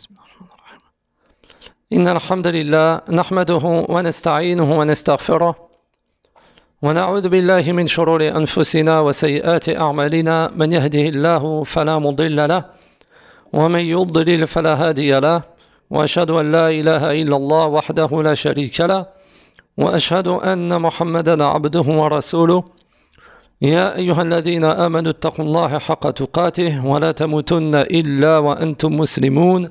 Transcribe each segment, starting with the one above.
بسم الله الرحمن الرحيم. إن الحمد لله نحمده ونستعينه ونستغفره ونعوذ بالله من شرور أنفسنا وسيئات أعمالنا من يهده الله فلا مضل له ومن يضلل فلا هادي له وأشهد أن لا إله إلا الله وحده لا شريك له وأشهد أن محمدا عبده ورسوله يا أيها الذين آمنوا اتقوا الله حق تقاته ولا تموتن إلا وأنتم مسلمون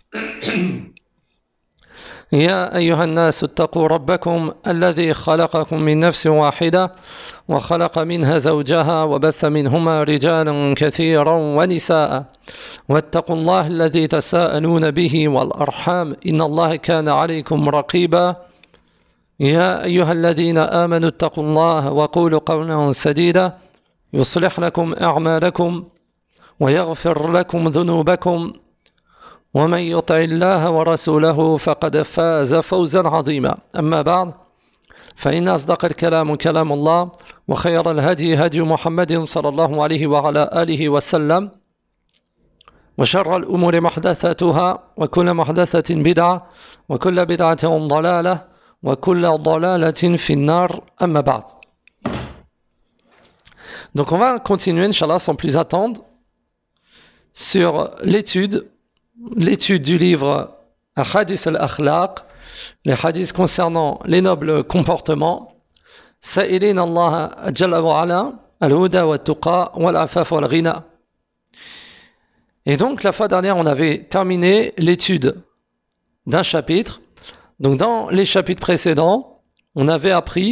يا أيها الناس اتقوا ربكم الذي خلقكم من نفس واحدة وخلق منها زوجها وبث منهما رجالا كثيرا ونساء واتقوا الله الذي تساءلون به والأرحام إن الله كان عليكم رقيبا يا أيها الذين آمنوا اتقوا الله وقولوا قولا سديدا يصلح لكم أعمالكم ويغفر لكم ذنوبكم ومن يطع الله ورسوله فقد فاز فوزا عظيما أما بعد فإن أصدق الكلام كلام الله وخير الهدي هدي محمد صلى الله عليه وعلى آله وسلم وشر الأمور محدثاتها وكل محدثة بدعة وكل بدعة ضلالة وكل ضلالة في النار أما بعد. Donc on va continuer, Inch'Allah, sans plus attendre, sur l'étude du livre Hadith al-Akhlaq, les hadiths concernant les nobles comportements, Sa'ilin Allah Jalla wa Ala, al-Huda wa Tuqa wal-Afaf wal-Ghina. Et donc la fois dernière, on avait terminé l'étude d'un chapitre. Donc dans les chapitres précédents, on avait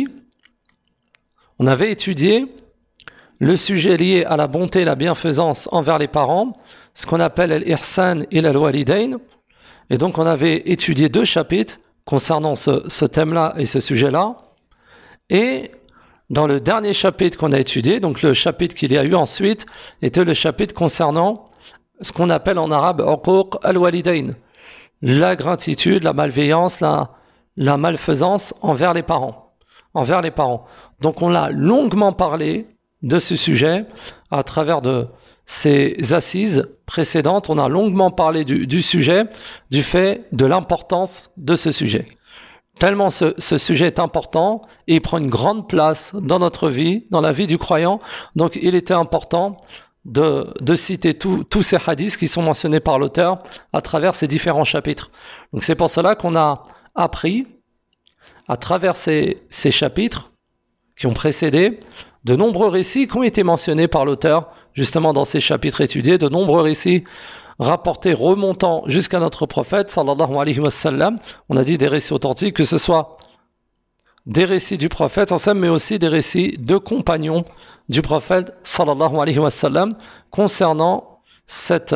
étudié le sujet lié à la bonté et la bienfaisance envers les parents, ce qu'on appelle al-ihsan ila al-walidain. Et donc on avait étudié 2 chapitres concernant ce thème-là et ce sujet-là. Et dans le dernier chapitre qu'on a étudié, donc le chapitre qu'il y a eu ensuite, était le chapitre concernant ce qu'on appelle en arabe uquq al-walidain, l'ingratitude, la malveillance, la malfaisance envers les parents. Donc on a longuement parlé de ce sujet à travers de ces assises précédentes. On a longuement parlé du sujet, du fait de l'importance de ce sujet. Tellement ce sujet est important et il prend une grande place dans notre vie, dans la vie du croyant. Donc il était important de citer tous ces hadiths qui sont mentionnés par l'auteur à travers ces différents chapitres. Donc c'est pour cela qu'on a appris à travers ces chapitres qui ont précédé de nombreux récits qui ont été mentionnés par l'auteur justement dans ces chapitres étudiés, de nombreux récits rapportés remontant jusqu'à notre prophète sallallahu alayhi wa sallam. On a dit des récits authentiques, que ce soit des récits du prophète mais aussi des récits de compagnons du prophète sallallahu alayhi wa sallam concernant cette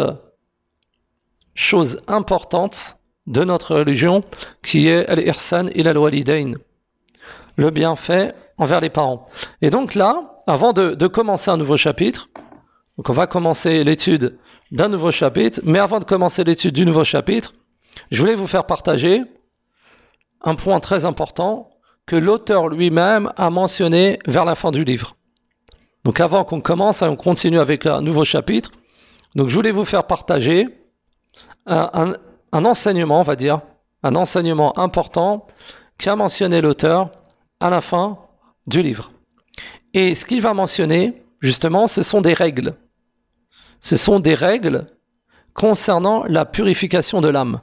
chose importante de notre religion qui est al-ihsan ila al-walidain, le bienfait envers les parents. Et donc là, avant de commencer un nouveau chapitre, donc on va commencer l'étude d'un nouveau chapitre, mais avant de commencer l'étude du nouveau chapitre, je voulais vous faire partager un point très important que l'auteur lui-même a mentionné vers la fin du livre. Donc avant qu'on commence, on continue avec un nouveau chapitre. Donc je voulais vous faire partager un enseignement, on va dire, un enseignement important qu'a mentionné l'auteur à la fin du livre. Et ce qu'il va mentionner, justement, ce sont des règles. Ce sont des règles concernant la purification de l'âme.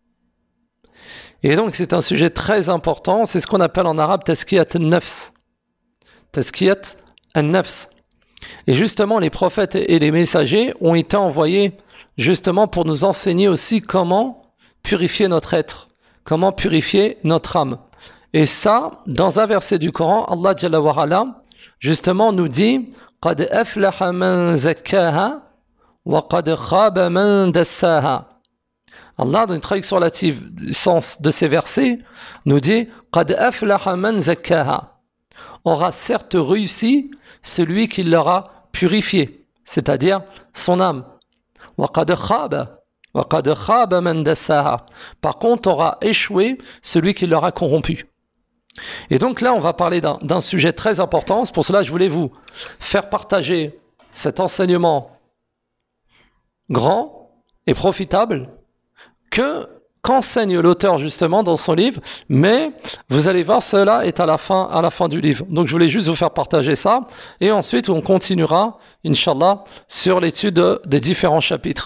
Et donc c'est un sujet très important, c'est ce qu'on appelle en arabe tazkiyat an-nafs. Tazkiyat an-nafs. Et justement les prophètes et les messagers ont été envoyés justement pour nous enseigner aussi comment purifier notre être, comment purifier notre âme. Et ça, dans un verset du Coran, Allah Jalla wa Ala justement nous dit qad aflaha man zakkaha wa qad khaba man dassaha. Allah, dans une traduction relative du sens de ces versets, nous dit qad aflaha man zakkaha. Aura certes réussi celui qui l'aura purifié, c'est-à-dire son âme. Wa qad khaba man dassaha. Par contre, aura échoué celui qui l'aura corrompu. Et donc là, on va parler d'un sujet très important. C'est pour cela que je voulais vous faire partager cet enseignement grand et profitable qu'enseigne l'auteur justement dans son livre, mais vous allez voir, cela est à la fin du livre. Donc je voulais juste vous faire partager ça, et ensuite on continuera, Inch'Allah, sur l'étude des différents chapitres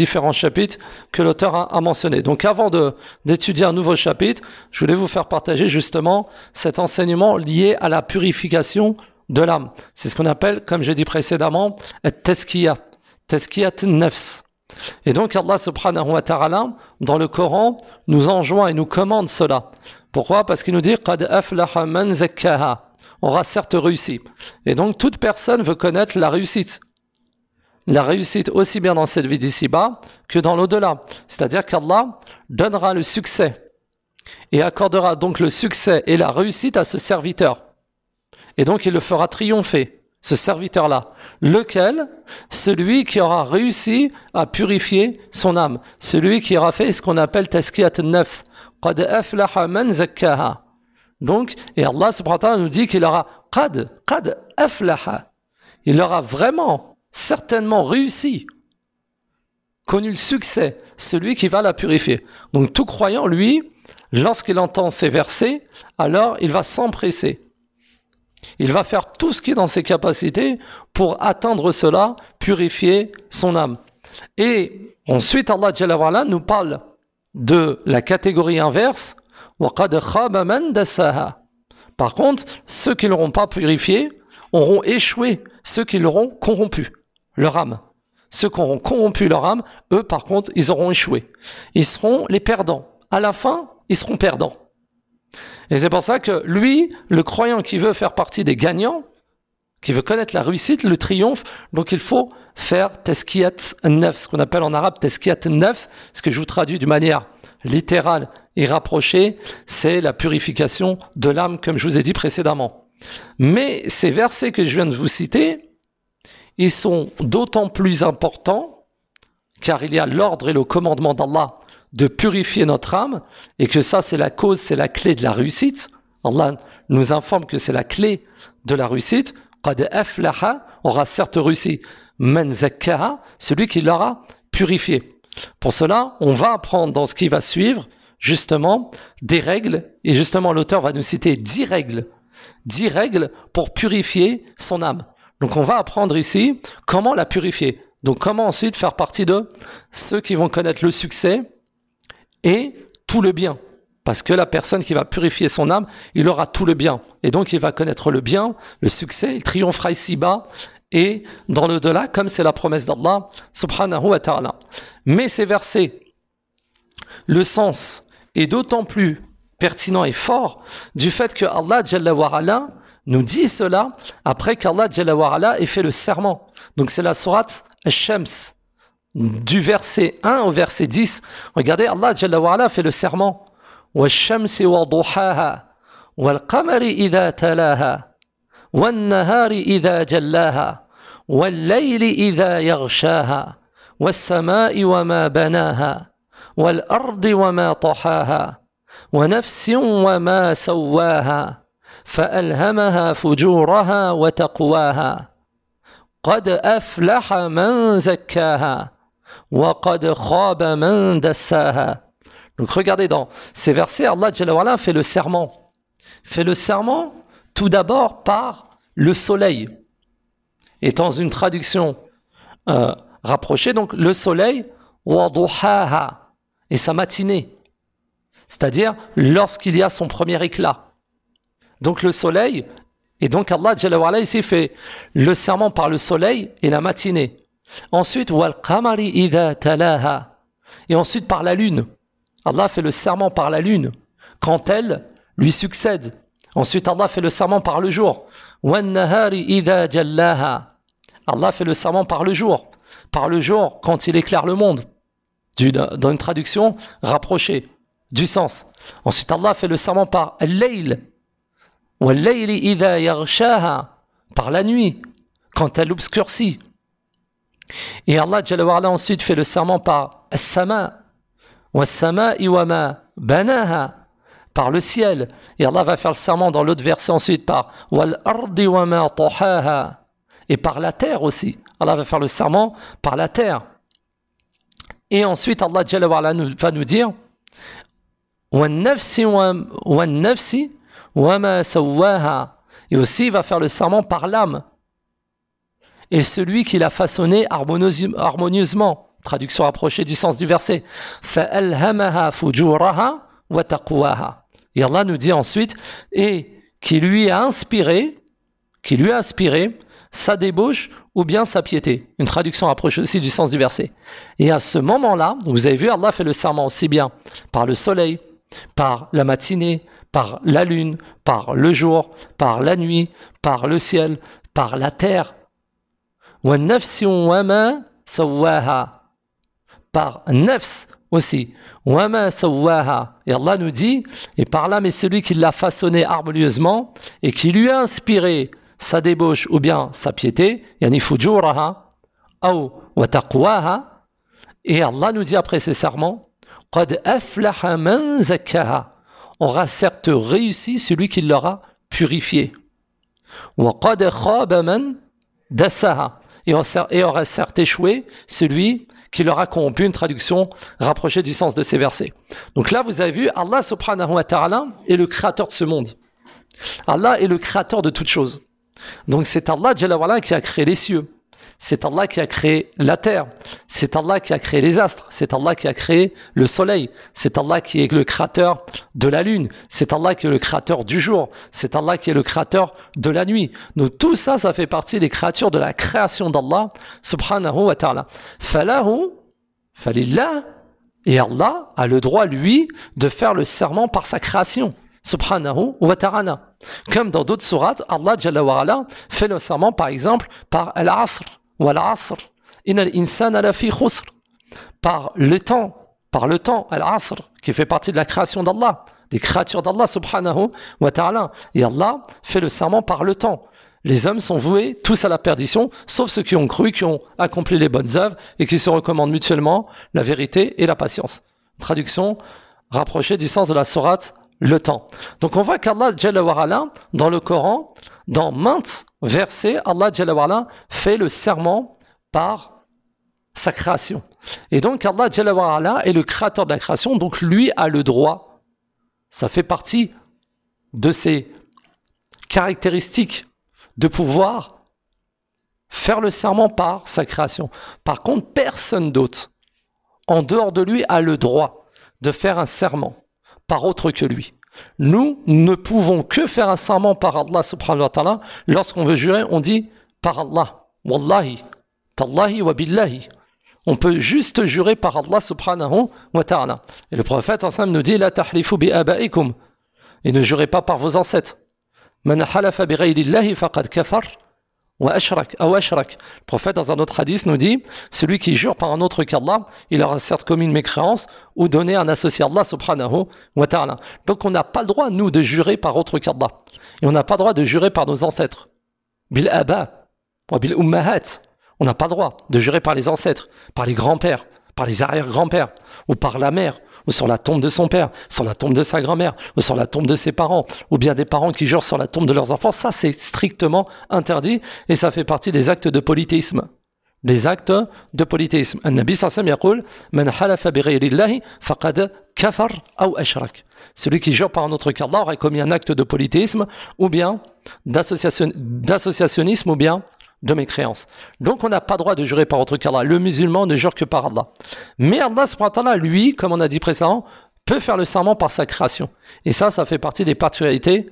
que l'auteur a mentionné. Donc avant d'étudier un nouveau chapitre, je voulais vous faire partager justement cet enseignement lié à la purification de l'âme. C'est ce qu'on appelle, comme j'ai dit précédemment, tazkiyat nafs. Et donc Allah subhanahu wa ta'ala, dans le Coran, nous enjoint et nous commande cela. Pourquoi? Parce qu'il nous dit qad aflaha man zakkaha. On aura certes réussi. Et donc toute personne veut connaître la réussite. La réussite aussi bien dans cette vie d'ici-bas que dans l'au-delà. C'est-à-dire qu'Allah donnera le succès et accordera donc le succès et la réussite à ce serviteur. Et donc il le fera triompher, ce serviteur-là. Lequel? Celui qui aura réussi à purifier son âme. Celui qui aura fait ce qu'on appelle tazkiyat an-nafs. Qad aflaha man zakkaha. Donc, et Allah subhanahu wa ta'ala nous dit qu'il aura qad aflaha. Il aura vraiment, certainement réussi, connu le succès, celui qui va la purifier. Donc tout croyant, lui, lorsqu'il entend ces versets, alors il va s'empresser. Il va faire tout ce qui est dans ses capacités pour atteindre cela, purifier son âme. Et ensuite, Allah Jalla wa Ala nous parle de la catégorie inverse. وَقَدْ خَابَ مَنْ دَسَّاهَا. Par contre, ceux qui ne l'auront pas purifié auront échoué, ceux qui l'auront corrompu, leur âme. Ceux qui auront corrompu leur âme, eux par contre, ils auront échoué. Ils seront les perdants. À la fin, ils seront perdants. Et c'est pour ça que lui, le croyant qui veut faire partie des gagnants, qui veut connaître la réussite, le triomphe, donc il faut faire tazkiyat an-nafs, ce qu'on appelle en arabe tazkiyat an-nafs, ce que je vous traduis d'une manière littérale et rapprochée, c'est la purification de l'âme, comme je vous ai dit précédemment. Mais ces versets que je viens de vous citer, ils sont d'autant plus importants, car il y a l'ordre et le commandement d'Allah de purifier notre âme, et que ça c'est la cause, c'est la clé de la réussite. Allah nous informe que c'est la clé de la réussite. Qad aflaha, aura certes réussi. Man zakkaha, celui qui l'aura purifié. Pour cela, on va apprendre dans ce qui va suivre, justement, des règles, et justement l'auteur va nous citer 10 règles pour purifier son âme. Donc on va apprendre ici comment la purifier. Donc comment ensuite faire partie de ceux qui vont connaître le succès et tout le bien. Parce que la personne qui va purifier son âme, il aura tout le bien. Et donc il va connaître le bien, le succès, il triomphera ici-bas et dans l'au-delà, comme c'est la promesse d'Allah, subhanahu wa ta'ala. Mais ces versets, le sens est d'autant plus pertinent et fort du fait que Allah Jalla wa Ala nous dit cela après qu'Allah Jalla wa Ala ait fait le serment. Donc c'est la sourate Ash-Shams. Du verset 1 au verset 10, regardez, Allah Jalla wa Ala fait le serment. وَالشَّمْسِ وَضُحَاهَا وَالْقَمَرِ إِذَا تَلَاهَا وَالنَّهَارِ إِذَا جَلَّاهَا وَاللَّيْلِ إِذَا يَغْشَاهَا وَالسَّمَاءِ وَمَا بَنَاهَا وَالْأَرْضِ وَمَا طَحَاهَا وَنَفْسٍ وَمَا سَوَّاهَا فَأَلْهَمَهَا فُجُورَهَا وَتَقْوَاهَا قَدْ أَفْلَحَ مَنْ زَكَّاهَا وَقَدْ خَابَ مَنْ دَسَّاهَا. Donc regardez dans ces versets, Allah Jalla wa Ala fait le serment. Fait le serment tout d'abord par le soleil. Et dans une traduction rapprochée, donc le soleil, وَضُحَاهَا, et sa matinée. C'est-à-dire lorsqu'il y a son premier éclat. Donc le soleil, et donc Allah Jalla wa Ala ici fait le serment par le soleil et la matinée. Ensuite, وَالْقَمَرِ إِذَا تَلَاهَا, et ensuite par la lune. Allah fait le serment par la lune quand elle lui succède. Ensuite, Allah fait le serment par le jour. وَالنَّهَارِ إِذَا جَلَّاهَا, Allah fait le serment par le jour quand il éclaire le monde. Dans une traduction rapprochée du sens. Ensuite, Allah fait le serment par al-layl. وَاللَّيْلِ إِذَا يَغْشَاهَا, par la nuit quand elle obscurcit. Et Allah Jalla wa Ala ensuite fait le serment par as-sama. وَالسَّمَاءِ وَمَا بَنَاهَا, par le ciel. Et Allah va faire le serment dans l'autre verset ensuite par وَالْأَرْضِ وَمَا طَحَاهَا, et par la terre aussi. Allah va faire le serment par la terre. Et ensuite, Allah Jalla wa Ala va nous dire وَالنَّفْسِ وَمَا سَوَّاهَا. Et aussi, il va faire le serment par l'âme. Et celui qui l'a façonné harmonieusement. Traduction rapprochée du sens du verset. فَأَلْهَمَهَا فُجُورَهَا وَتَقْوَاهَا. Et Allah nous dit ensuite, et qui lui a inspiré sa débauche ou bien sa piété. Une traduction rapprochée aussi du sens du verset. Et à ce moment-là, vous avez vu, Allah fait le serment aussi bien par le soleil, par la matinée, par la lune, par le jour, par la nuit, par le ciel, par la terre. وَالنَّفْسِ وَمَا سَوَّاهَا. Par nafs aussi. وَمَا سَوَّاهَا. Et Allah nous dit, et par là, mais celui qui l'a façonné harmonieusement et qui lui a inspiré sa débauche ou bien sa piété, yani fujuraha ou wa taqwaha. Et Allah nous dit après ces serments, qad aflaha man zakkaha. Aura certes réussi celui qui l'aura purifié. Wa qad khaba man dassaha. Et aura certes échoué celui qui l'aura corrompu. Une traduction rapprochée du sens de ces versets. Donc là, vous avez vu, Allah subhanahu wa ta'ala est le créateur de ce monde. Allah est le créateur de toutes choses. Donc c'est Allah Jalla wa Ala qui a créé les cieux, c'est Allah qui a créé la terre, c'est Allah qui a créé les astres, c'est Allah qui a créé le soleil, c'est Allah qui est le créateur de la lune, c'est Allah qui est le créateur du jour, c'est Allah qui est le créateur de la nuit. Donc tout ça, ça fait partie des créatures de la création d'Allah subhanahu wa ta'ala. Falillah, et Allah a le droit, lui, de faire le serment par sa création. Subhanahu wa ta'ala. Comme dans d'autres sourates, Allah Jalla wa Ala fait le serment par exemple par Al-Asr ou Al-Asr. Inna al-insana lafi khusr. Par le temps, Al-Asr, qui fait partie de la création d'Allah, des créatures d'Allah Subhanahu wa ta'ala. Et Allah fait le serment par le temps. Les hommes sont voués tous à la perdition, sauf ceux qui ont cru, qui ont accompli les bonnes œuvres et qui se recommandent mutuellement la vérité et la patience. Traduction rapprochée du sens de la sourate le temps. Donc on voit qu'Allah Jalla wa Ala, dans le Coran, dans maintes versets, Allah Jalla wa Ala fait le serment par sa création. Et donc Allah Jalla wa Ala est le créateur de la création, donc lui a le droit. Ça fait partie de ses caractéristiques de pouvoir faire le serment par sa création. Par contre, personne d'autre, en dehors de lui, a le droit de faire un serment par autre que lui. Nous ne pouvons que faire un serment par Allah subhanahu wa ta'ala. Lorsqu'on veut jurer, on dit par Allah, wallahi, tallahi wa billahi. On peut juste jurer par Allah subhanahu wa ta'ala. Et le prophète ensemble nous dit la tahlifu bi abaikum. Et ne jurez pas par vos ancêtres. Man halafa bi ghayrillahi faqad kafar wa ashrak aw ashrak. Le prophète dans un autre hadith nous dit celui qui jure par un autre qu'Allah, il aura certes commis une mécréance ou donné un associé à Allah subhanahu wa ta'ala. Donc on n'a pas le droit nous de jurer par autre qu'Allah. Et on n'a pas le droit de jurer par nos ancêtres. Bil aba wa bil ummahat. On n'a pas le droit de jurer par les ancêtres, par les grands-pères, par les arrière-grands-pères, ou par la mère, ou sur la tombe de son père, sur la tombe de sa grand-mère, ou sur la tombe de ses parents, ou bien des parents qui jurent sur la tombe de leurs enfants. Ça, c'est strictement interdit, et ça fait partie des actes de polythéisme. Les actes de polythéisme. An-Nabi sallallahu alayhi wa sallam yaqul man halafa bi ghayrillahi faqad kafar aw ashrak. Celui qui jure par un autre qu'Allah aurait commis un acte de polythéisme, ou bien d'associationnisme, ou bien de mécréance. Donc on n'a pas droit de jurer par autre qu'Allah. Le musulman ne jure que par Allah. Mais Allah subhanahu wa ta'ala, lui, comme on a dit précédemment, peut faire le serment par sa création. Et ça fait partie des particularités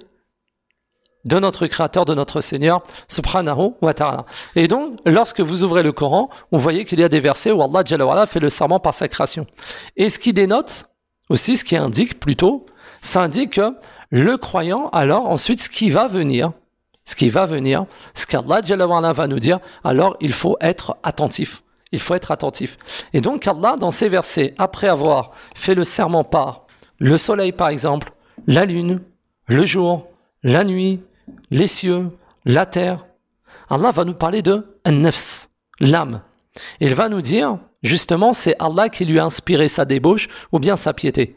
de notre Créateur, de notre Seigneur, subhanahu wa ta'ala. Et donc, lorsque vous ouvrez le Coran, vous voyez qu'il y a des versets où Allah Jalla wa Ala fait le serment par sa création. Et ce qui dénote, aussi ce qui indique plutôt, ça indique que le croyant, alors ensuite, ce qui va venir, ce qu'Allah Jalla wa Ala va nous dire, alors il faut être attentif. Il faut être attentif. Et donc Allah, dans ces versets, après avoir fait le serment par le soleil par exemple, la lune, le jour, la nuit, les cieux, la terre, Allah va nous parler de an-nafs, l'âme. Il va nous dire, justement, c'est Allah qui lui a inspiré sa débauche ou bien sa piété.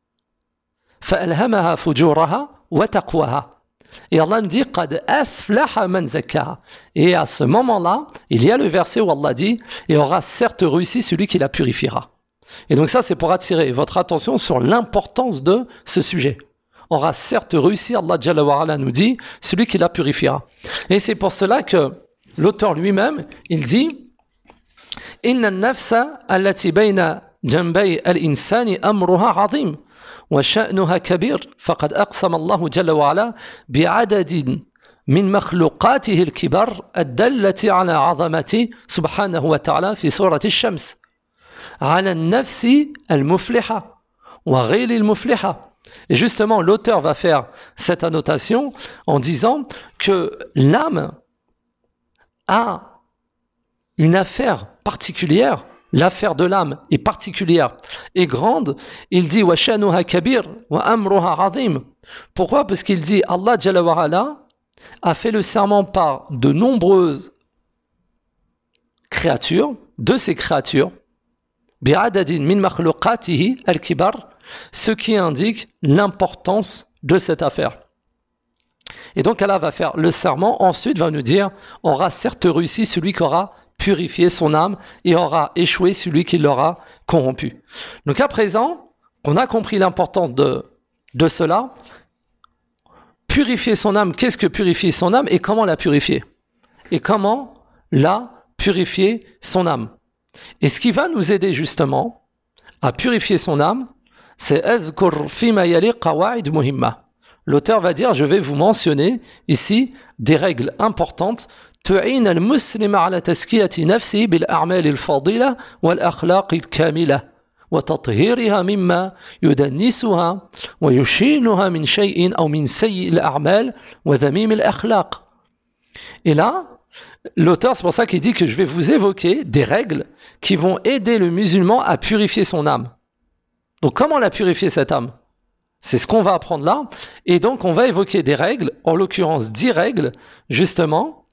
فَأَلْهَمَهَا فُجُورَهَا وَتَقْوَهَا. Et Allah nous dit قَدْ أَفْلَحَ مَنْ زَكَّاهَا. Et à ce moment-là, il y a le verset où Allah dit et aura certes réussi celui qui la purifiera. Et donc ça, c'est pour attirer votre attention sur l'importance de ce sujet. On aura certes réussi, Allah Jalla wa Ala nous dit, celui qui la purifiera. Et c'est pour cela que l'auteur lui-même, il dit « Inna an-nafsa allati bayna janbay al-insani amruha azim wa sha'nuha kabir faqad aqsama Allah Jalla wa Ala bi'adadin min makhluqatihi al-kibar ad-dallati ala 'azamati subhanahu wa ta'ala fi surati ash-shams ala an-nafsi al-mufliha wa ghayri al-mufliha » Et justement, l'auteur va faire cette annotation en disant que l'âme a une affaire particulière, l'affaire de l'âme est particulière et grande. Il dit wa shanuha kabir wa amruha azim. Pourquoi? Parce qu'il dit Allah Jalla wa Ala a fait le serment par de nombreuses créatures, de ces créatures, bi'adadin min makhluqatihi al-kibar, ce qui indique l'importance de cette affaire. Et donc Allah va faire le serment, ensuite va nous dire, aura certes réussi celui qui aura purifié son âme et aura échoué celui qui l'aura corrompu. Donc à présent, on a compris l'importance de cela. Purifier son âme, qu'est-ce que purifier son âme et comment la purifier? Et comment la purifier son âme? Et ce qui va nous aider justement à purifier son âme, c'est أذكر فيما يلي قواعد مهمة. L'auteur va dire, je vais vous mentionner ici des règles importantes تعين المسلم على تزكية نفسه بالأعمال الفاضلة والأخلاق الكاملة وتطهيرها مما يدنسها ويشيلها من شيء أو من سيء الأعمال وذميم الأخلاق. Et là, l'auteur, c'est pour ça qu'il dit que je vais vous évoquer des règles qui vont aider le musulman à purifier son âme. Donc, comment la purifier cette âme? C'est ce qu'on va apprendre là. Et donc, on va évoquer des règles, en l'occurrence 10 règles, justement,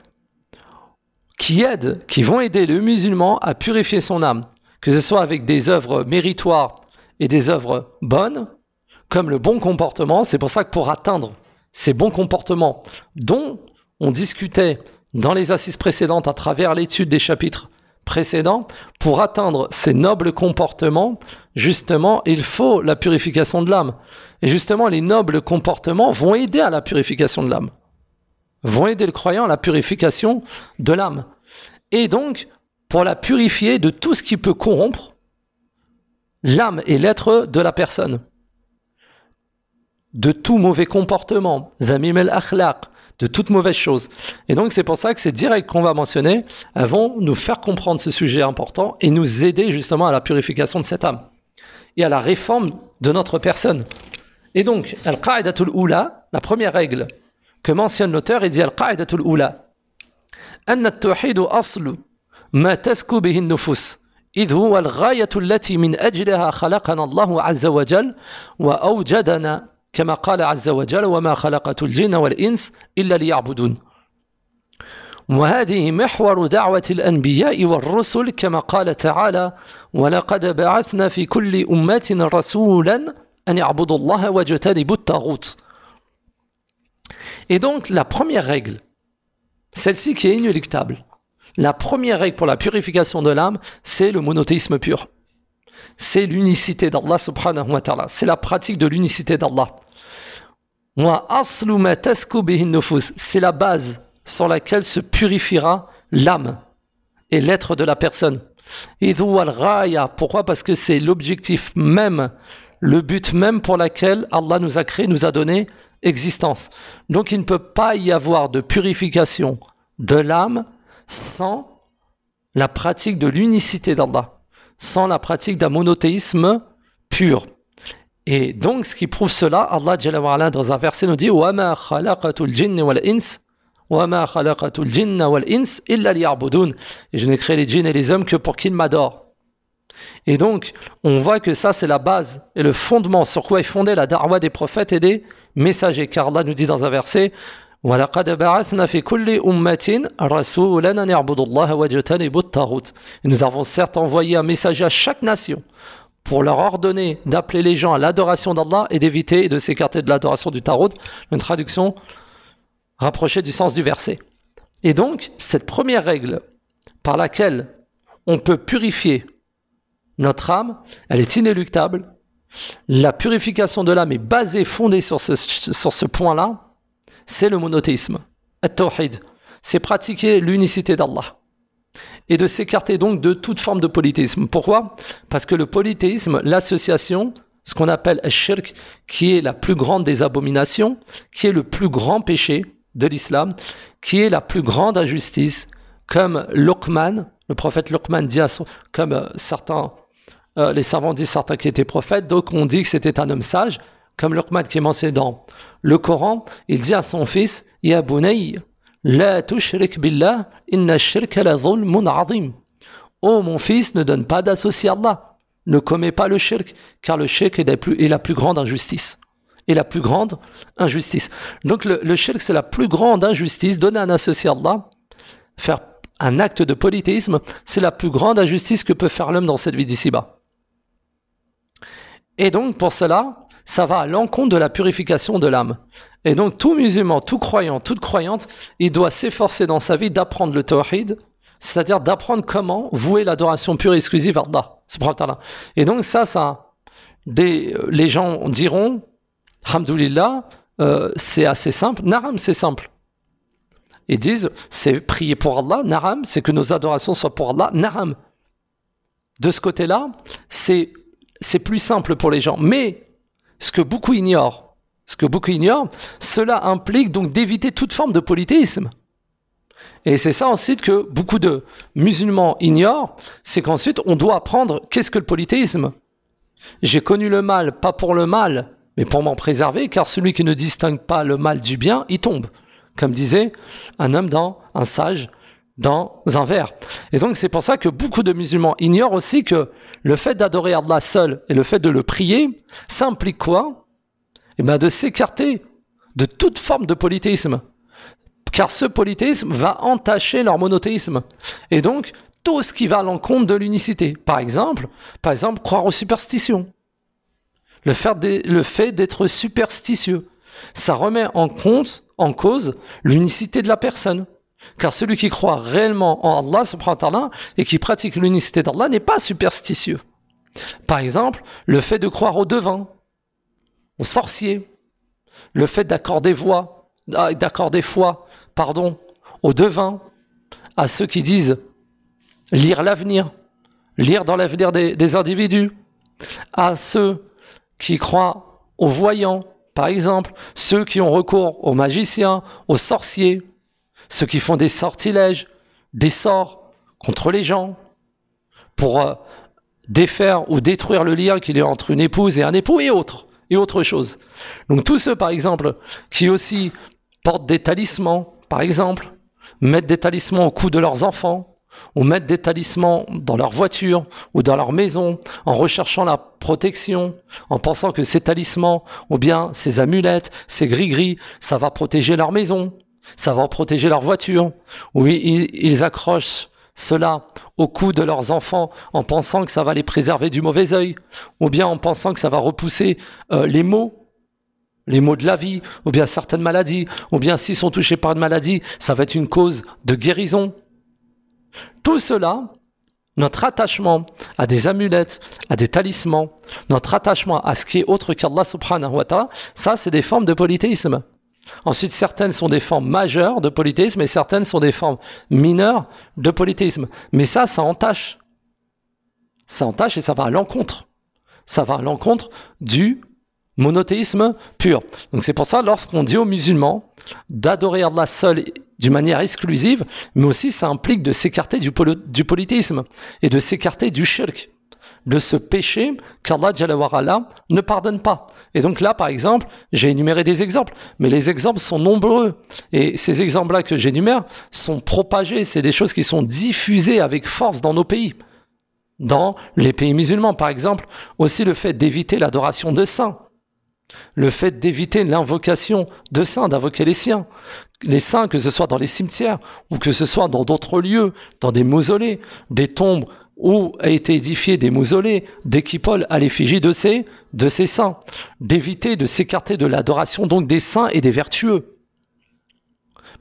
qui vont aider le musulman à purifier son âme. Que ce soit avec des œuvres méritoires et des œuvres bonnes, comme le bon comportement. C'est pour ça que pour atteindre ces bons comportements dont on discutait dans les assises précédentes à travers l'étude des chapitres précédents, pour atteindre ces nobles comportements, justement, il faut la purification de l'âme. Et justement, les nobles comportements vont aider à la purification de l'âme, vont aider le croyant à la purification de l'âme. Et donc, pour la purifier de tout ce qui peut corrompre l'âme et l'être de la personne, de tout mauvais comportement, zamim al-akhlaq, de toute mauvaise chose. Et donc c'est pour ça que ces 10 règles qu'on va mentionner, elles vont nous faire comprendre ce sujet important et nous aider justement à la purification de cette âme et à la réforme de notre personne. Et donc, al-qa'idatul ula, la première règle que mentionne l'auteur, il dit al-qa'idatul ula anna at-tawhid aslu ma tasku bihi an-nufus idh huwa al-ghayatu allati min ajliha khalaqana Allahu 'azza wa jalla wa awjadana كما قال عز وجل وما خلقت الجن والإنس إلا ليعبدون وهذه محور دعوة الأنبياء والرسل كما قال تعالى ولقد بعثنا في كل أمة رسولا أن يعبدوا الله واجتنبوا الطاغوت. Et donc la première règle, celle-ci qui est inéluctable, la première règle pour la purification de l'âme, c'est le monothéisme pur. C'est l'unicité d'Allah subhanahu wa ta'ala. C'est la pratique de l'unicité d'Allah. C'est la base sur laquelle se purifiera l'âme et l'être de la personne. Pourquoi? Parce que c'est l'objectif même, le but même pour lequel Allah nous a créé, nous a donné existence. Donc il ne peut pas y avoir de purification de l'âme sans la pratique de l'unicité d'Allah, sans la pratique d'un monothéisme pur. Et donc, ce qui prouve cela, Allah Jalla wa Ala, dans un verset nous dit وَمَا خَلَقَتُ الْجِنَّ وَالْإِنسِ وَمَا خَلَقَتُ الْجِنَّ وَالْإِنسِ إِلَّا لِيَعْبُدُونَ. Et je n'ai créé les djinns et les hommes que pour qu'ils m'adorent. Et donc, on voit que ça, c'est la base et le fondement sur quoi est fondée la da'wa des prophètes et des messagers. Car Allah nous dit dans un verset وَلَقَدْ بَعَثْنَا فِي كُلِّ أُمَّةٍ رَسُولًا أَنِ يَعْبُدُوا اللَّهَ وَاجْتَنِبُوا الطَّاغُوتَ. Et nous avons certes envoyé un messager à chaque nation pour leur ordonner d'appeler les gens à l'adoration d'Allah et d'éviter et de s'écarter de l'adoration du Tarout, une traduction rapprochée du sens du verset. Et donc, cette première règle par laquelle on peut purifier notre âme, elle est inéluctable. La purification de l'âme est basée, fondée sur ce point-là, c'est le monothéisme, at-tawhid. C'est pratiquer l'unicité d'Allah. Et de s'écarter donc de toute forme de polythéisme. Pourquoi ? Parce que le polythéisme, l'association, ce qu'on appelle al-shirk, qui est la plus grande des abominations, qui est le plus grand péché de l'islam, qui est la plus grande injustice, comme Luqman, le prophète Luqman dit comme certains, les savants disent certains qui étaient prophètes, donc on dit que c'était un homme sage, comme Luqman qui est mentionné dans le Coran, il dit à son fils, Ya bunay, la tushrik billah, inna shirka la dhulmun azim. Oh mon fils, ne donne pas d'associé à Allah, ne commets pas le shirk, car le shirk est la plus grande injustice. Et la plus grande injustice. Donc le shirk, c'est la plus grande injustice, donner un associé à Allah, faire un acte de polythéisme, c'est la plus grande injustice que peut faire l'homme dans cette vie d'ici-bas. Et donc pour cela, ça va à l'encontre de la purification de l'âme. Et donc tout musulman, tout croyant, toute croyante, il doit s'efforcer dans sa vie d'apprendre le tawhid, c'est-à-dire d'apprendre comment vouer l'adoration pure et exclusive à Allah, subhanahu wa ta'ala. Et donc les gens diront, alhamdoulilah, c'est assez simple. Naram, c'est simple. Ils disent, c'est prier pour Allah. Naram, c'est que nos adorations soient pour Allah. Naram. De ce côté-là, c'est plus simple pour les gens. Mais ce que beaucoup ignorent, cela implique donc d'éviter toute forme de polythéisme. Et c'est ça ensuite que beaucoup de musulmans ignorent, c'est qu'ensuite on doit apprendre qu'est-ce que le polythéisme. J'ai connu le mal, pas pour le mal, mais pour m'en préserver, car celui qui ne distingue pas le mal du bien, il tombe. Comme disait un sage dans un vers. Et donc c'est pour ça que beaucoup de musulmans ignorent aussi que le fait d'adorer Allah seul et le fait de le prier, ça implique quoi ? Eh bien de s'écarter de toute forme de polythéisme. Car ce polythéisme va entacher leur monothéisme. Et donc tout ce qui va à l'encontre de l'unicité. Par exemple, croire aux superstitions. Le fait d'être superstitieux, ça remet en cause l'unicité de la personne. Car celui qui croit réellement en Allah subhanahu wa ta'ala et qui pratique l'unicité d'Allah n'est pas superstitieux. Par exemple, le fait de croire aux devins, aux sorciers, le fait d'accorder foi, aux devins, à ceux qui disent lire l'avenir, lire dans l'avenir des individus, à ceux qui croient aux voyants, par exemple, ceux qui ont recours aux magiciens, aux sorciers, ceux qui font des sortilèges, des sorts contre les gens, pour défaire ou détruire le lien qu'il y a entre une épouse et un époux et autre chose. Donc tous ceux, par exemple, qui aussi portent des talismans, par exemple, mettent des talismans au cou de leurs enfants, ou mettre des talismans dans leur voiture ou dans leur maison en recherchant la protection, en pensant que ces talismans ou bien ces amulettes, ces gris-gris, ça va protéger leur maison, ça va protéger leur voiture. Ou ils accrochent cela au cou de leurs enfants en pensant que ça va les préserver du mauvais œil, ou bien en pensant que ça va repousser les maux de la vie, ou bien certaines maladies, ou bien s'ils sont touchés par une maladie, ça va être une cause de guérison. Tout cela, notre attachement à des amulettes, à des talismans, notre attachement à ce qui est autre qu'Allah subhanahu wa ta'ala, ça c'est des formes de polythéisme. Ensuite, certaines sont des formes majeures de polythéisme et certaines sont des formes mineures de polythéisme. Mais ça entache. Ça entache et ça va à l'encontre. Ça va à l'encontre du monothéisme pur. Donc c'est pour ça, lorsqu'on dit aux musulmans d'adorer Allah seul d'une manière exclusive, mais aussi ça implique de s'écarter du polythéisme et de s'écarter du shirk, de ce péché qu'Allah Jalla wa Ala ne pardonne pas. Et donc là, par exemple, j'ai énuméré des exemples, mais les exemples sont nombreux. Et ces exemples-là que j'énumère sont propagés, c'est des choses qui sont diffusées avec force dans nos pays. Dans les pays musulmans, par exemple, aussi le fait d'éviter l'adoration de saints, le fait d'éviter l'invocation de saints, d'invoquer les saints, que ce soit dans les cimetières ou que ce soit dans d'autres lieux, dans des mausolées, des tombes où a été édifié des mausolées, des quipoles à l'effigie de ces saints, d'éviter de s'écarter de l'adoration donc des saints et des vertueux.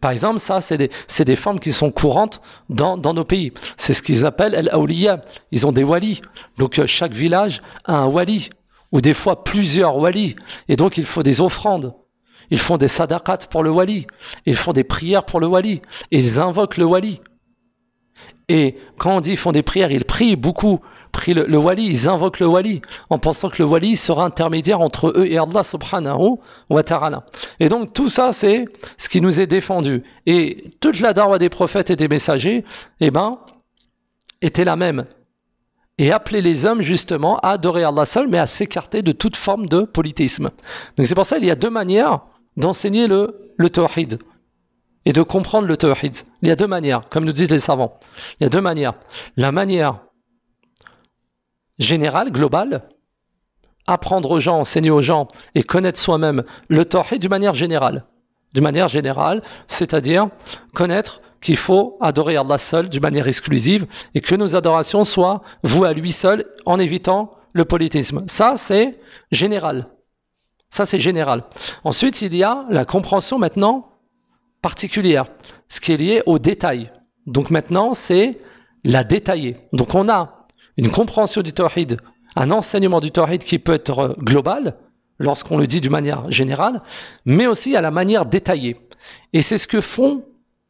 Par exemple, ça, c'est des formes qui sont courantes dans nos pays. C'est ce qu'ils appellent al-awliya. Ils ont des walis. Donc, chaque village a un wali, ou des fois plusieurs walis. Et donc, il faut des offrandes. Ils font des sadaqat pour le wali. Ils font des prières pour le wali. Et ils invoquent le wali. Et quand on dit ils font des prières, ils prient beaucoup. Prient le wali, ils invoquent le wali en pensant que le wali sera intermédiaire entre eux et Allah subhanahu wa ta'ala. Et donc tout ça, c'est ce qui nous est défendu. Et toute la darwa des prophètes et des messagers, était la même. Et appeler les hommes justement à adorer Allah seul, mais à s'écarter de toute forme de polythéisme. Donc c'est pour ça qu'il y a deux manières d'enseigner le tawhid et de comprendre le tawhid. Il y a deux manières, comme nous disent les savants. Il y a deux manières. La manière générale, globale, apprendre aux gens, enseigner aux gens et connaître soi-même le tawhid d'une manière générale. D'une manière générale, c'est-à-dire connaître qu'il faut adorer Allah seul d'une manière exclusive et que nos adorations soient vouées à lui seul en évitant le polythéisme. Ça, c'est général. Ça, c'est général. Ensuite, il y a la compréhension maintenant particulière, ce qui est lié au détail. Donc maintenant, c'est la détailler. Donc on a une compréhension du tawhid, un enseignement du tawhid qui peut être global, lorsqu'on le dit d'une manière générale, mais aussi à la manière détaillée. Et c'est ce que font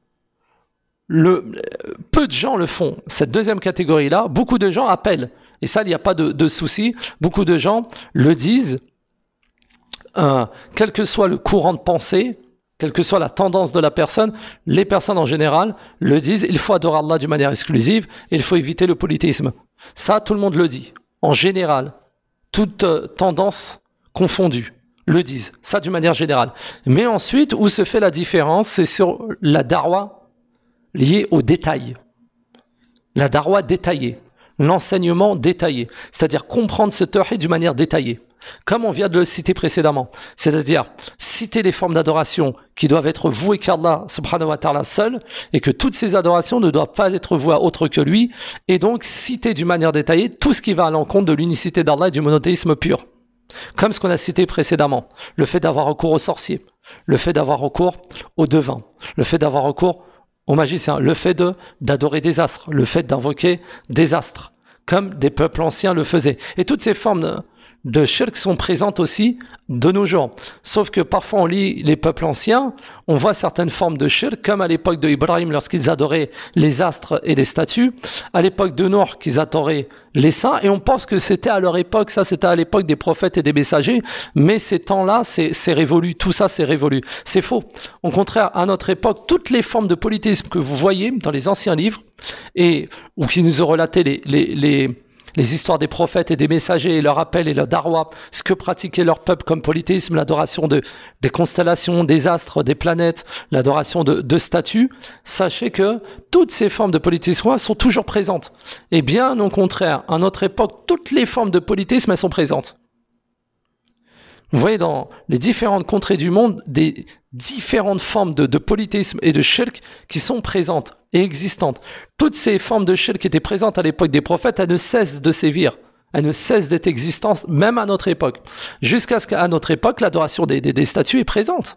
peu de gens le font. Cette deuxième catégorie-là, beaucoup de gens appellent. Et ça, il n'y a pas de souci. Beaucoup de gens le disent, quel que soit le courant de pensée, quelle que soit la tendance de la personne, les personnes en général le disent, il faut adorer Allah d'une manière exclusive et il faut éviter le polythéisme. Ça, tout le monde le dit. En général, toute tendance confondue le disent. Ça, d'une manière générale. Mais ensuite, où se fait la différence, c'est sur la darwa liée au détail. La darwa détaillée. L'enseignement détaillé. C'est-à-dire comprendre ce tawhid d'une manière détaillée. Comme on vient de le citer précédemment, c'est-à-dire citer les formes d'adoration qui doivent être vouées qu'Allah subhanahu wa ta'ala seul, et que toutes ces adorations ne doivent pas être vouées à autre que lui, et donc citer d'une manière détaillée tout ce qui va à l'encontre de l'unicité d'Allah et du monothéisme pur. Comme ce qu'on a cité précédemment, le fait d'avoir recours aux sorciers, le fait d'avoir recours aux devins, le fait d'avoir recours aux magiciens, le fait d'adorer des astres, le fait d'invoquer des astres, comme des peuples anciens le faisaient. Et toutes ces formes de shirk sont présentes aussi de nos jours. Sauf que parfois on lit les peuples anciens, on voit certaines formes de shirk, comme à l'époque de Ibrahim lorsqu'ils adoraient les astres et les statues, à l'époque de Nour qu'ils adoraient les saints, et on pense que c'était à leur époque, ça c'était à l'époque des prophètes et des messagers, mais ces temps-là c'est révolu, tout ça c'est révolu. C'est faux. Au contraire, à notre époque, toutes les formes de polythéisme que vous voyez dans les anciens livres, ou qui nous ont relaté les histoires des prophètes et des messagers et leur appel et leur darwa, ce que pratiquait leur peuple comme polythéisme, l'adoration des constellations, des astres, des planètes, l'adoration de statues, sachez que toutes ces formes de polythéisme sont toujours présentes. Et bien au contraire, à notre époque, toutes les formes de polythéisme, elles sont présentes. Vous voyez dans les différentes contrées du monde des différentes formes de polythéisme et de shirk qui sont présentes et existantes. Toutes ces formes de shirk qui étaient présentes à l'époque des prophètes, elles ne cessent de sévir. Elles ne cessent d'être existantes, même à notre époque. Jusqu'à ce qu'à notre époque, l'adoration des statues est présente.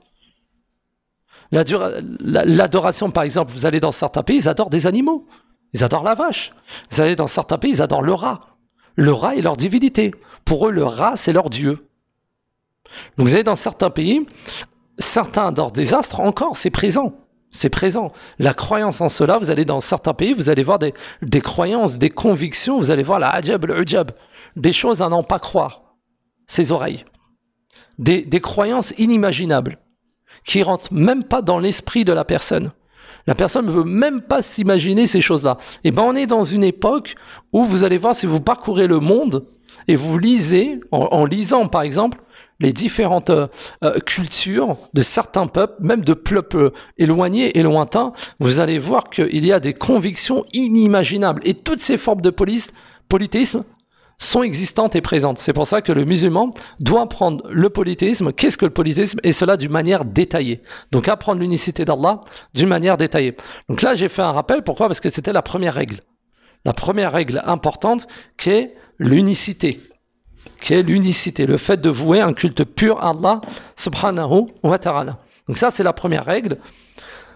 L'adoration, par exemple, vous allez dans certains pays, ils adorent des animaux. Ils adorent la vache. Vous allez dans certains pays, ils adorent le rat. Le rat est leur divinité. Pour eux, le rat, c'est leur dieu. Donc vous allez dans certains pays, certains adorent des astres, encore c'est présent, c'est présent. La croyance en cela, vous allez dans certains pays, vous allez voir des croyances, des convictions, vous allez voir la ajab, le ujab, des choses à n'en pas croire, ses oreilles, des croyances inimaginables, qui rentrent même pas dans l'esprit de la personne. La personne ne veut même pas s'imaginer ces choses-là. Et ben on est dans une époque où vous allez voir, si vous parcourez le monde et vous lisez, en lisant par exemple, les différentes cultures de certains peuples, même de peuples éloignés et lointains, vous allez voir qu'il y a des convictions inimaginables. Et toutes ces formes de polythéisme sont existantes et présentes. C'est pour ça que le musulman doit apprendre le polythéisme. Qu'est-ce que le polythéisme? Et cela d'une manière détaillée. Donc apprendre l'unicité d'Allah d'une manière détaillée. Donc là, j'ai fait un rappel. Pourquoi? Parce que c'était la première règle. La première règle importante qui est l'unicité. Le fait de vouer un culte pur à Allah subhanahu wa ta'ala. Donc ça, c'est la première règle.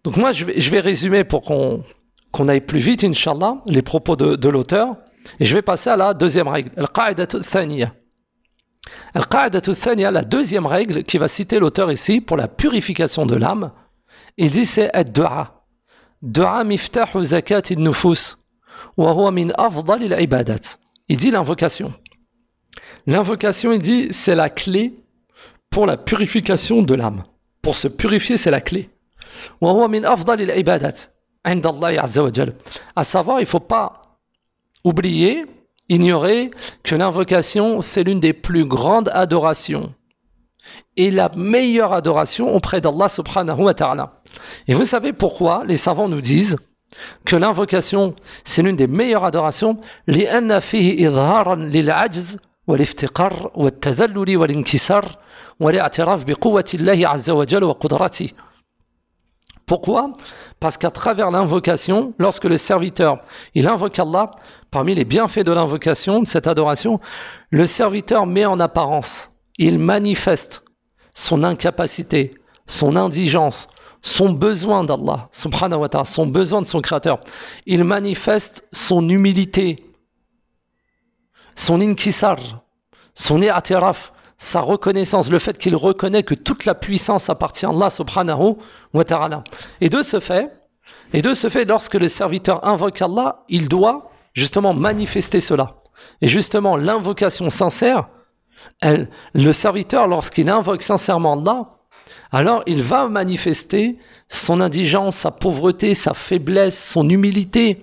Donc moi, je vais résumer pour qu'on aille plus vite, Inch'Allah, les propos de l'auteur. Et je vais passer à la deuxième règle. Al-Qa'idatu Thaniya. Al-Qa'idatu Thaniya, la deuxième règle qui va citer l'auteur ici pour la purification de l'âme. Il dit c'est ad-du'a. Du'a miftahu zakat al-nufus. Wa huwa min afdal al-ibadat. Il dit l'invocation. L'invocation, il dit, c'est la clé pour la purification de l'âme. Pour se purifier, c'est la clé. Wa huwa min afdal al-ibadat. 'inda Allah azza wa jalla. À savoir, il ne faut pas oublier, ignorer que l'invocation, c'est l'une des plus grandes adorations et la meilleure adoration auprès d'Allah subhanahu wa ta'ala. Et vous savez pourquoi les savants nous disent que l'invocation, c'est l'une des meilleures adorations? لأن فيه إظهارا للعجز والافتقار والتذلل والانكسار والاعتراف بقوة الله عز وجل وقدرته. Pourquoi? Parce qu'à travers l'invocation, lorsque le serviteur il invoque Allah, parmi les bienfaits de l'invocation, de cette adoration, le serviteur met en apparence, il manifeste son incapacité, son indigence, son besoin d'Allah, subhanahu wa ta'ala, son besoin de son créateur. Il manifeste son humilité, son inkisar, son i'tiraf, sa reconnaissance, le fait qu'il reconnaît que toute la puissance appartient à Allah subhanahu wa ta'ala. Et de ce fait, lorsque le serviteur invoque Allah, il doit justement manifester cela. Et justement, l'invocation sincère, le serviteur, lorsqu'il invoque sincèrement Allah, alors il va manifester son indigence, sa pauvreté, sa faiblesse, son humilité.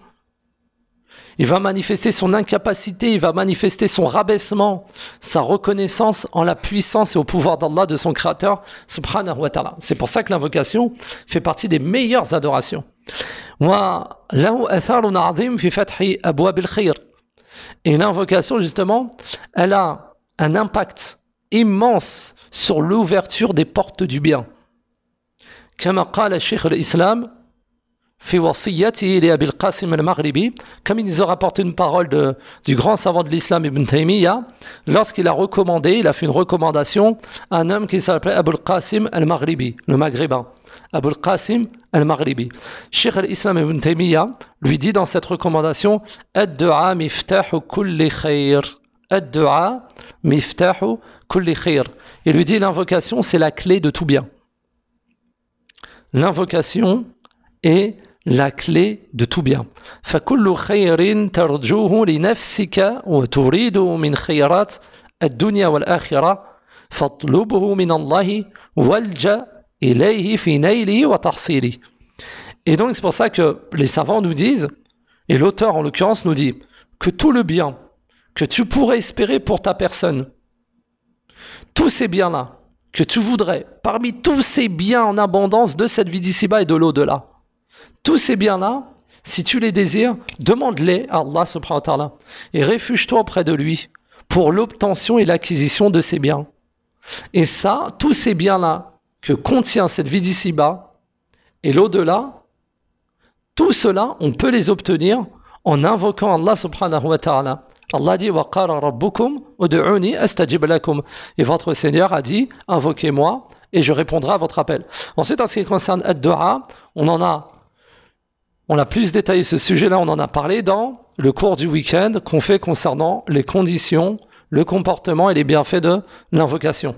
Il va manifester son incapacité, il va manifester son rabaissement, sa reconnaissance en la puissance et au pouvoir d'Allah, de son créateur, subhanahu wa ta'ala. C'est pour ça que l'invocation fait partie des meilleures adorations. Et l'invocation, justement, elle a un impact immense sur l'ouverture des portes du bien. كما قال الشيخ الإسلام في وصيته لأبي القاسم المغربي, comme il nous a rapporté une parole du grand savant de l'islam Ibn Taymiyyah, lorsqu'il a recommandé, il a fait une recommandation à un homme qui s'appelait Abu al-Qasim al-Maghribi, le maghrébin. Abu al-Qasim al-Maghribi. Cheikh al-Islam Ibn Taymiyyah lui dit dans cette recommandation Ad-du'a miftahu kulli khayr. Ad-du'a miftahu kulli khayr. Il lui dit l'invocation c'est la clé de tout bien. L'invocation est la clé de tout bien. فَكُلُّ خَيْرٍ تَرْجُوهُ لِنَفْسِكَ وَتُرِيدُ مِنْ خَيْرَاتِ الدُّنْيا وَالْآخِرَةِ فَاطْلُبْهُ مِنَ اللَّهِ وَالْجَأْ إِلَيْهِ فِي نَيْلِهِ وَتَحْصِيلِهِ. Et donc c'est pour ça que les savants nous disent, et l'auteur en l'occurrence nous dit, que tout le bien que tu pourrais espérer pour ta personne, tous ces biens-là que tu voudrais, parmi tous ces biens en abondance de cette vie d'ici-bas et de l'au-delà, tous ces biens-là, si tu les désires, demande-les à Allah subhanahu wa ta'ala et réfugie-toi auprès de lui pour l'obtention et l'acquisition de ces biens. Et ça, tous ces biens-là que contient cette vie d'ici-bas et l'au-delà, tout cela, on peut les obtenir en invoquant Allah subhanahu wa ta'ala. Allah dit وَقَالَ رَبُّكُمْ أُدْعُونِي أَسْتَجِبْ لَكُمْ. Et votre Seigneur a dit invoquez-moi et je répondrai à votre appel. Ensuite, en ce qui concerne ad-du'a, on a plus détaillé ce sujet-là, on en a parlé dans le cours du week-end qu'on fait concernant les conditions, le comportement et les bienfaits de l'invocation.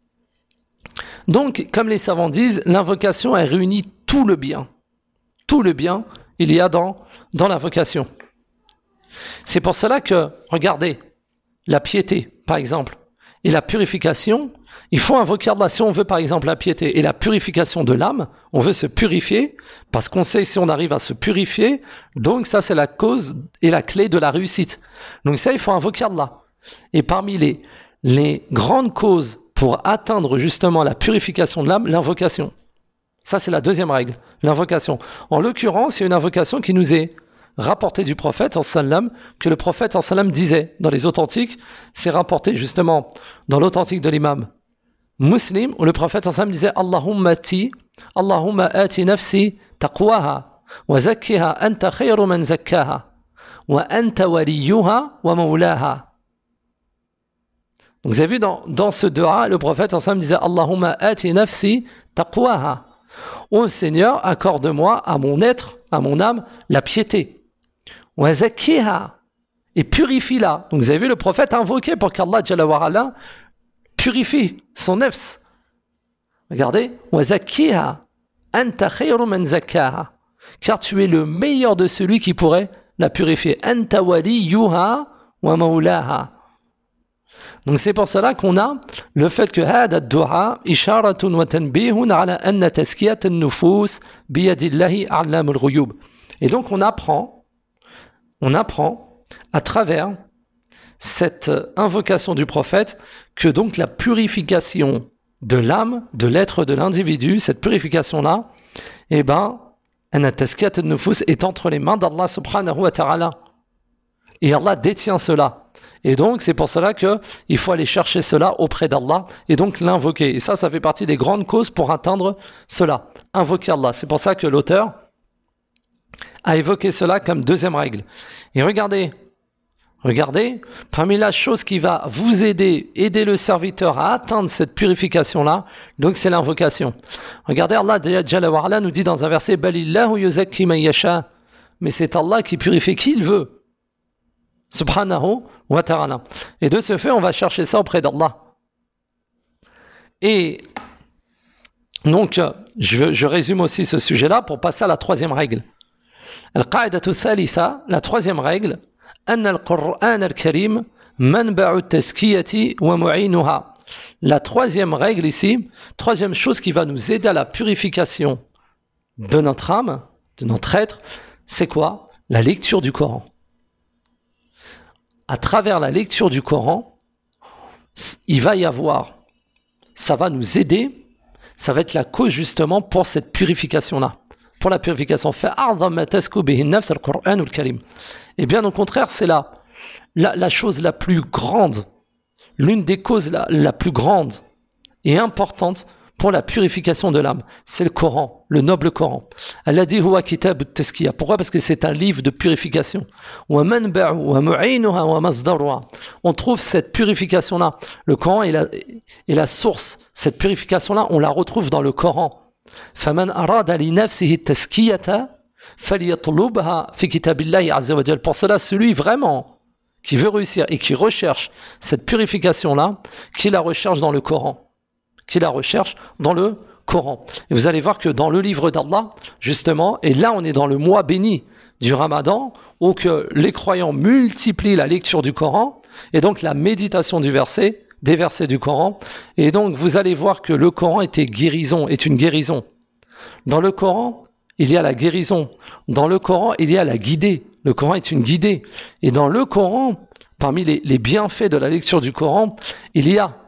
Donc, comme les savants disent, l'invocation elle réunit tout le bien. Tout le bien, il y a dans l'invocation. C'est pour cela que, regardez, la piété, par exemple, et la purification, il faut invoquer Allah. Si on veut, par exemple, la piété et la purification de l'âme, on veut se purifier, parce qu'on sait si on arrive à se purifier, donc ça, c'est la cause et la clé de la réussite. Donc ça, il faut invoquer Allah. Et parmi les grandes causes pour atteindre justement la purification de l'âme, l'invocation. Ça, c'est la deuxième règle, l'invocation. En l'occurrence, il y a une invocation qui nous est rapporté du prophète sallam, que le prophète sallam disait dans les authentiques. C'est rapporté justement dans l'authentique de l'imam Muslim où le prophète sallam disait Allahumma ati nafsi taqwaha wa zakkiha anta khayru man zakkaha wa anta waliyuha wa mawlaha. Donc vous avez vu dans ce dua le prophète sallam disait Allahumma ati nafsi taqwaha. Ô Seigneur, accorde-moi à mon être, à mon âme, la piété. Wa zakkiha, et purifie-la. Donc vous avez vu le prophète invoqué pour qu'Allah Jalla wa Ala purifie son nefs. Regardez, wa zakkiha, anta khayru man zakkaha, car tu es le meilleur de celui qui pourrait la purifier. Anta waliyuha wa maulaha. Donc c'est pour cela qu'on a le fait que hada ad-du'a isharatun wa tanbihun ala anna taskiyat an-nufus bi yadillahi a'lam al-ghuyub. Et donc on apprend à travers cette invocation du prophète que donc la purification de l'âme, de l'être, de l'individu, cette purification-là, eh ben, anna taskiyat an-nufus est entre les mains d'Allah subhanahu wa ta'ala. Et Allah détient cela. Et donc, c'est pour cela qu'il faut aller chercher cela auprès d'Allah et donc l'invoquer. Et ça fait partie des grandes causes pour atteindre cela. Invoquer Allah. C'est pour ça que l'auteur a évoqué cela comme deuxième règle. Et regardez, parmi la chose qui va vous aider le serviteur à atteindre cette purification-là, donc c'est l'invocation. Regardez, Allah Jalla wa Ala nous dit dans un verset, Balillahu yuzakki man yasha, mais c'est Allah qui purifie qui il veut. Subhanahu wa ta'ala. Et de ce fait, on va chercher ça auprès d'Allah. Et donc, je résume aussi ce sujet-là pour passer à la troisième règle. Al-qa'idatu thalitha, la troisième règle, anna al-Qur'an al-Karim manba'u taskiyati wa mu'inuha. La troisième règle ici, troisième chose qui va nous aider à la purification de notre âme, de notre être, c'est quoi? La lecture du Coran. À travers la lecture du Coran, il va y avoir, ça va nous aider, ça va être la cause justement pour cette purification-là, pour la purification. Et bien au contraire, c'est la chose la plus grande, l'une des causes la plus grande et importante pour la purification de l'âme. C'est le Coran, le noble Coran. Elle a dit huwa kitab at-tazkiya. Pourquoi? Parce que c'est un livre de purification. On trouve cette purification-là. Le Coran est la source. Cette purification-là, on la retrouve dans le Coran. فَمَنْ أَرَادَ لِنَفْسِهِ التَّزْكِيَةَ فَلْيَطْلُبْهَا فِي كِتَابِ اللَّهِ عَزَّ وَجَلَّ. Pour cela, celui vraiment qui veut réussir et qui recherche cette purification-là, qui la recherche dans le Coran. Qui la recherche dans le Coran. Et vous allez voir que dans le livre d'Allah, justement, et là on est dans le mois béni du Ramadan, où que les croyants multiplient la lecture du Coran, et donc la méditation des versets du Coran, et donc vous allez voir que le Coran est une guérison. Dans le Coran, il y a la guérison. Dans le Coran, il y a la guidée. Le Coran est une guidée. Et dans le Coran, parmi les bienfaits de la lecture du Coran, il y a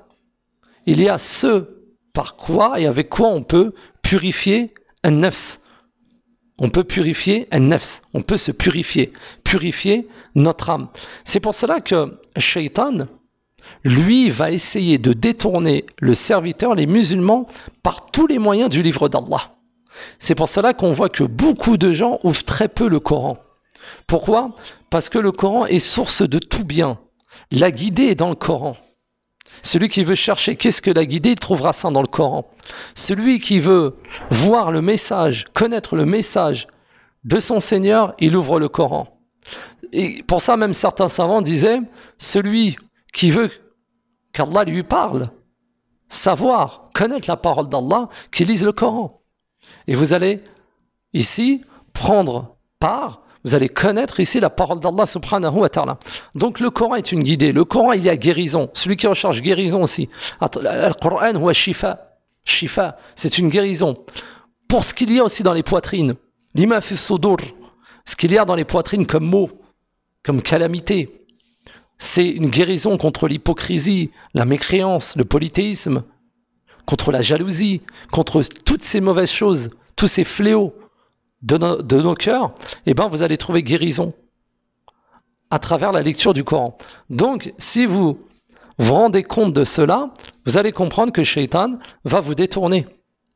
ce par quoi et avec quoi on peut purifier un nefs. On peut purifier un nefs. On peut se purifier notre âme. C'est pour cela que Shaitan, lui, va essayer de détourner le serviteur, les musulmans, par tous les moyens du livre d'Allah. C'est pour cela qu'on voit que beaucoup de gens ouvrent très peu le Coran. Pourquoi? Parce que le Coran est source de tout bien. La guidée est dans le Coran. Celui qui veut chercher qu'est-ce que la guidée, il trouvera ça dans le Coran. Celui qui veut voir le message, connaître le message de son Seigneur, il ouvre le Coran. Et pour ça, même certains savants disaient, celui qui veut qu'Allah lui parle, savoir, connaître la parole d'Allah, qu'il lise le Coran. Et vous allez ici prendre part, vous allez connaître ici la parole d'Allah subhanahu wa ta'ala. Donc le Coran est une guidée. Le Coran, il y a guérison. Celui qui recherche guérison aussi. Le Coran, huwa shifa. Shifa, c'est une guérison. Pour ce qu'il y a aussi dans les poitrines. Lima fi sudur. Ce qu'il y a dans les poitrines comme maux, comme calamité. C'est une guérison contre l'hypocrisie, la mécréance, le polythéisme, contre la jalousie, contre toutes ces mauvaises choses, tous ces fléaux de nos cœurs, eh ben vous allez trouver guérison à travers la lecture du Coran. Donc, si vous vous rendez compte de cela, vous allez comprendre que Shaitan va vous détourner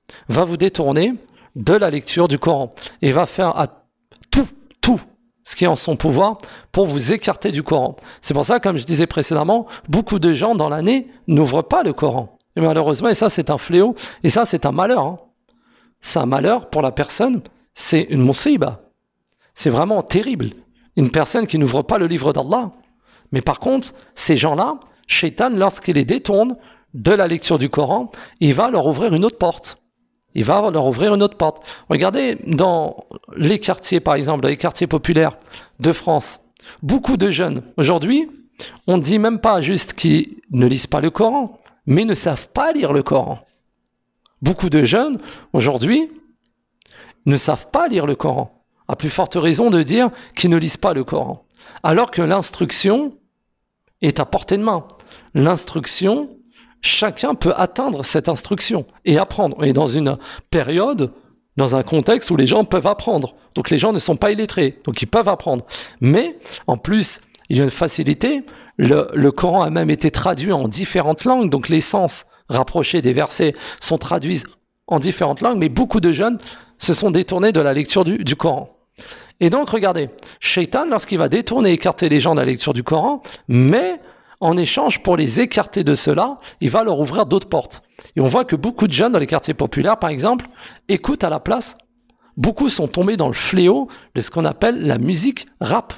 de la lecture du Coran et va faire à tout ce qui est en son pouvoir pour vous écarter du Coran. C'est pour ça, comme je disais précédemment, beaucoup de gens dans l'année n'ouvrent pas le Coran. Et malheureusement, et ça c'est un fléau, et ça c'est un malheur. c'est un malheur pour la personne, c'est une musiba. C'est vraiment terrible. Une personne qui n'ouvre pas le livre d'Allah. Mais par contre, ces gens-là, Shaitan, lorsqu'il les détourne de la lecture du Coran, il va leur ouvrir une autre porte. Il va leur ouvrir une autre porte. Regardez, dans les quartiers, par exemple, dans les quartiers populaires de France, beaucoup de jeunes, aujourd'hui, on ne dit même pas juste qu'ils ne lisent pas le Coran, mais ne savent pas lire le Coran. Beaucoup de jeunes, aujourd'hui, ne savent pas lire le Coran. À plus forte raison de dire qu'ils ne lisent pas le Coran. Alors que l'instruction est à portée de main. L'instruction, chacun peut atteindre cette instruction et apprendre. Et dans une période, dans un contexte où les gens peuvent apprendre. Donc les gens ne sont pas illettrés, donc ils peuvent apprendre. Mais en plus, il y a une facilité. Le Coran a même été traduit en différentes langues, donc les sens rapprochés des versets sont traduits en différentes langues, mais beaucoup de jeunes se sont détournés de la lecture du Coran. Et donc, regardez, Shaitan, lorsqu'il va détourner, écarter les gens de la lecture du Coran, mais en échange, pour les écarter de cela, il va leur ouvrir d'autres portes. Et on voit que beaucoup de jeunes dans les quartiers populaires, par exemple, écoutent à la place. Beaucoup sont tombés dans le fléau de ce qu'on appelle la musique rap.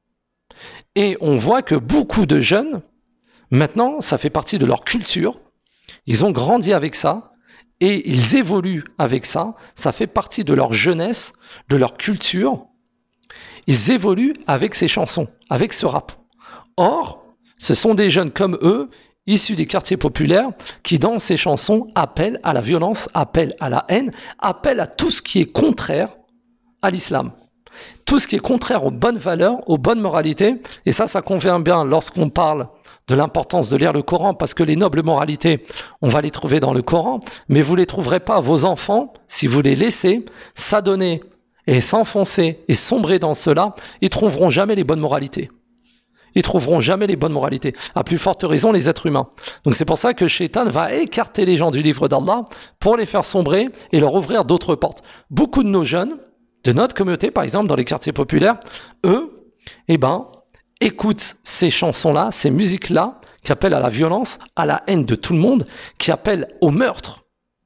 Et on voit que beaucoup de jeunes, maintenant, ça fait partie de leur culture. Ils ont grandi avec ça et ils évoluent avec ça. Ça fait partie de leur jeunesse, de leur culture. Ils évoluent avec ces chansons, avec ce rap. Or, ce sont des jeunes comme eux, issus des quartiers populaires, qui dans ces chansons appellent à la violence, appellent à la haine, appellent à tout ce qui est contraire à l'islam. Tout ce qui est contraire aux bonnes valeurs, aux bonnes moralités. Et ça convient bien lorsqu'on parle de l'importance de lire le Coran, parce que les nobles moralités, on va les trouver dans le Coran, mais vous ne les trouverez pas, vos enfants, si vous les laissez s'adonner et s'enfoncer et sombrer dans cela, ils ne trouveront jamais les bonnes moralités. Ils trouveront jamais les bonnes moralités. À plus forte raison, les êtres humains. Donc c'est pour ça que Shaitan va écarter les gens du livre d'Allah pour les faire sombrer et leur ouvrir d'autres portes. Beaucoup de nos jeunes, de notre communauté, par exemple, dans les quartiers populaires, eux, écoutent ces chansons-là, ces musiques-là, qui appellent à la violence, à la haine de tout le monde, qui appellent au meurtre.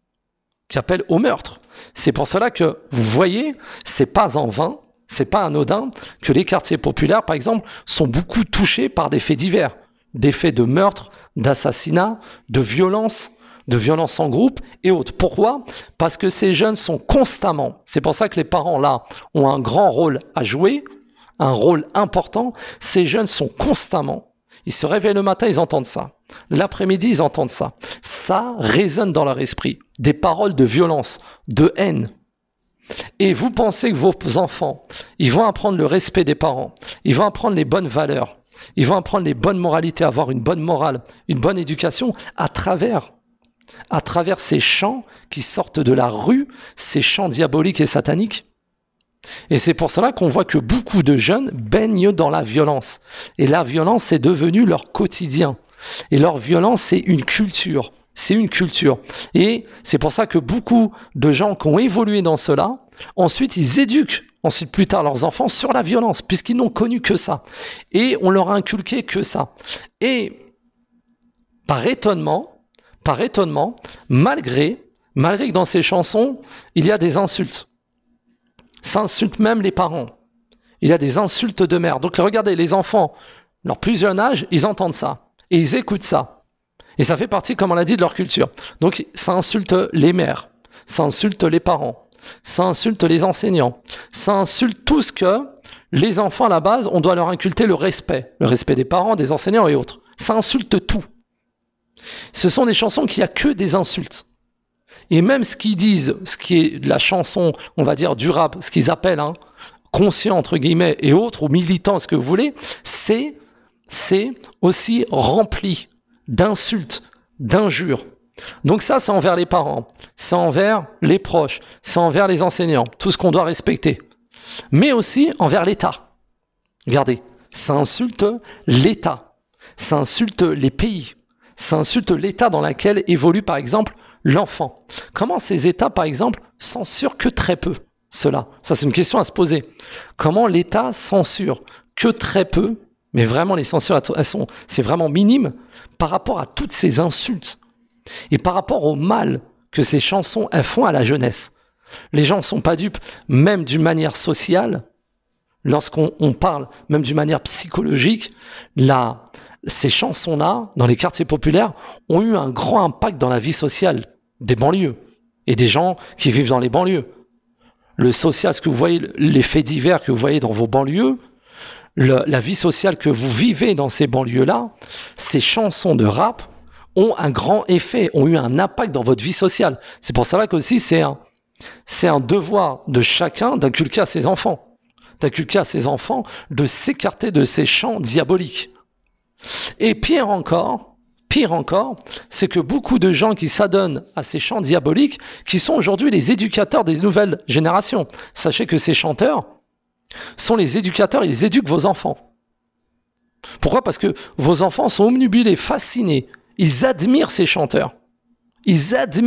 C'est pour cela que, vous voyez, c'est pas en vain, c'est pas anodin que les quartiers populaires, par exemple, sont beaucoup touchés par des faits divers, des faits de meurtre, d'assassinat, de violence en groupe et autres. Pourquoi ? Parce que ces jeunes sont constamment, c'est pour ça que les parents là ont un grand rôle à jouer, un rôle important. Ces jeunes sont constamment, ils se réveillent le matin, ils entendent ça. L'après-midi, ils entendent ça. Ça résonne dans leur esprit. Des paroles de violence, de haine. Et vous pensez que vos enfants, ils vont apprendre le respect des parents, ils vont apprendre les bonnes valeurs, ils vont apprendre les bonnes moralités, avoir une bonne morale, une bonne éducation à travers ces chants qui sortent de la rue, ces chants diaboliques et sataniques. Et c'est pour cela qu'on voit que beaucoup de jeunes baignent dans la violence. Et la violence est devenue leur quotidien. Et leur violence, c'est une culture. Et c'est pour ça que beaucoup de gens qui ont évolué dans cela, ensuite ils éduquent plus tard leurs enfants sur la violence, puisqu'ils n'ont connu que ça. Et on leur a inculqué que ça. Et par étonnement, malgré que dans ces chansons, il y a des insultes. Ça insulte même les parents. Il y a des insultes de mère. Donc regardez, les enfants, leur plus jeune âge, ils entendent ça. Et ils écoutent ça. Et ça fait partie, comme on l'a dit, de leur culture. Donc ça insulte les mères. Ça insulte les parents. Ça insulte les enseignants. Ça insulte tout ce que les enfants, à la base, on doit leur inculquer le respect. Le respect des parents, des enseignants et autres. Ça insulte tout. Ce sont des chansons qui a que des insultes. Et même ce qu'ils disent, ce qui est de la chanson, on va dire du rap, ce qu'ils appellent conscient entre guillemets et autres, ou militant, ce que vous voulez, c'est aussi rempli d'insultes, d'injures. Donc ça, c'est envers les parents, c'est envers les proches, c'est envers les enseignants, tout ce qu'on doit respecter. Mais aussi envers l'État. Regardez, ça insulte l'État, ça insulte les pays, ça insulte l'État dans lequel évolue par exemple l'enfant. Comment ces États, par exemple, censurent que très peu cela ? Ça, c'est une question à se poser. Comment l'État censure que très peu, mais vraiment les censures, c'est vraiment minime par rapport à toutes ces insultes et par rapport au mal que ces chansons elles font à la jeunesse. Les gens ne sont pas dupes, même d'une manière sociale. Lorsqu'on parle, même d'une manière psychologique, ces chansons-là, dans les quartiers populaires, ont eu un grand impact dans la vie sociale des banlieues et des gens qui vivent dans les banlieues. Le social, ce que vous voyez, les faits divers que vous voyez dans vos banlieues, la vie sociale que vous vivez dans ces banlieues-là, ces chansons de rap ont un grand effet, ont eu un impact dans votre vie sociale. C'est pour cela qu'aussi c'est un devoir de chacun d'inculquer à ses enfants. De s'écarter de ces chants diaboliques. Et pire encore, c'est que beaucoup de gens qui s'adonnent à ces chants diaboliques, qui sont aujourd'hui les éducateurs des nouvelles générations. Sachez que ces chanteurs sont les éducateurs, ils éduquent vos enfants. Pourquoi ? Parce que vos enfants sont obnubilés, fascinés. Ils admirent ces chanteurs. Et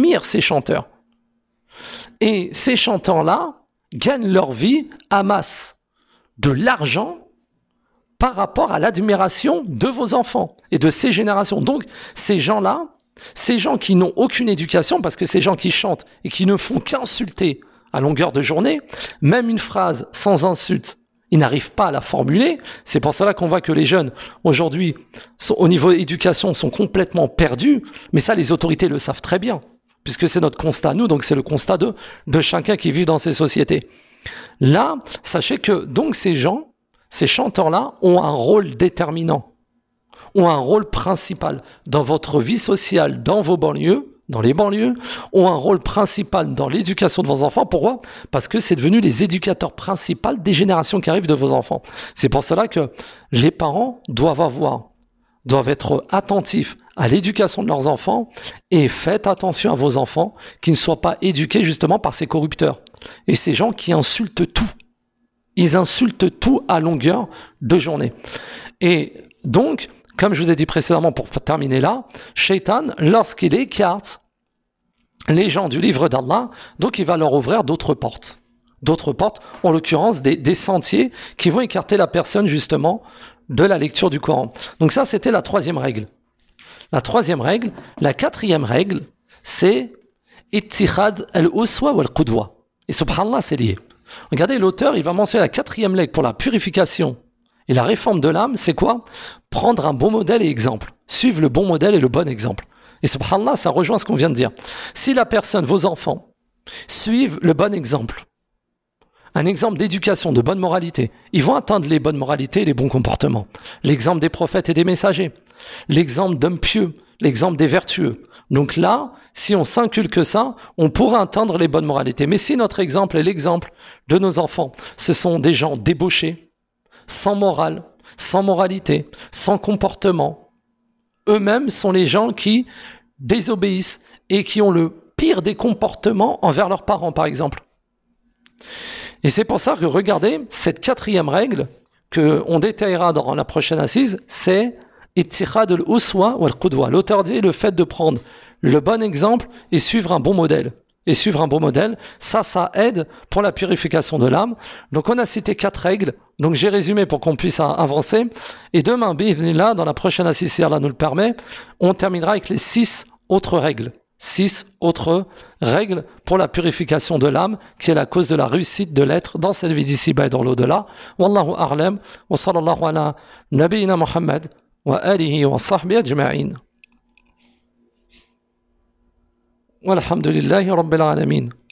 ces chanteurs-là gagnent leur vie, amassent de l'argent par rapport à l'admiration de vos enfants et de ces générations. Donc, ces gens-là, ces gens qui n'ont aucune éducation, parce que ces gens qui chantent et qui ne font qu'insulter à longueur de journée, même une phrase sans insulte, ils n'arrivent pas à la formuler. C'est pour cela qu'on voit que les jeunes, aujourd'hui, au niveau éducation, sont complètement perdus. Mais ça, les autorités le savent très bien, puisque c'est notre constat, nous, donc c'est le constat de chacun qui vit dans ces sociétés. Là, sachez que donc ces chanteurs-là ont un rôle déterminant, ont un rôle principal dans votre vie sociale, dans vos banlieues, dans les banlieues, ont un rôle principal dans l'éducation de vos enfants. Pourquoi ? Parce que c'est devenu les éducateurs principaux des générations qui arrivent de vos enfants. C'est pour cela que les parents doivent être attentifs à l'éducation de leurs enfants et faites attention à vos enfants qui ne soient pas éduqués justement par ces corrupteurs et ces gens qui insultent tout. Ils insultent tout à longueur de journée. Et donc, comme je vous ai dit précédemment pour terminer là, Shaitan, lorsqu'il écarte les gens du livre d'Allah, donc il va leur ouvrir d'autres portes, en l'occurrence des sentiers qui vont écarter la personne justement de la lecture du Coran. Donc ça, c'était la troisième règle. La quatrième règle, c'est Ittikhad al-uswa wal-qudwa. Et subhanallah, c'est lié. Regardez, l'auteur, il va mentionner la quatrième règle pour la purification et la réforme de l'âme, c'est quoi ? Prendre un bon modèle et exemple. Suivre le bon modèle et le bon exemple. Et subhanallah, ça rejoint ce qu'on vient de dire. Si la personne, vos enfants, suivent le bon exemple, un exemple d'éducation, de bonne moralité, ils vont atteindre les bonnes moralités et les bons comportements. L'exemple des prophètes et des messagers, l'exemple d'hommes pieux, l'exemple des vertueux. Donc là, si on s'inculque ça, on pourra atteindre les bonnes moralités. Mais si notre exemple est l'exemple de nos enfants, ce sont des gens débauchés, sans morale, sans moralité, sans comportement, eux-mêmes sont les gens qui désobéissent et qui ont le pire des comportements envers leurs parents, par exemple. Et c'est pour ça que, regardez, cette quatrième règle qu'on détaillera dans la prochaine assise, c'est Ittikhad al-uswa wal-qudwa. L'auteur dit le fait de prendre le bon exemple et suivre un bon modèle. Ça aide pour la purification de l'âme. Donc on a cité 4 règles. Donc j'ai résumé pour qu'on puisse avancer. Et demain, bi'idhnillah, dans la prochaine assise, si Allah nous le permet, on terminera avec les 6 autres règles. 6 autres règles pour la purification de l'âme, qui est la cause de la réussite de l'être dans cette vie d'ici-bas et dans l'au-delà. Wallahu a'lam, wa sallallahu ala nabiyyina Muhammad wa alihi wa sahbihi ajma'in. Walhamdulillahi rabbil alamin.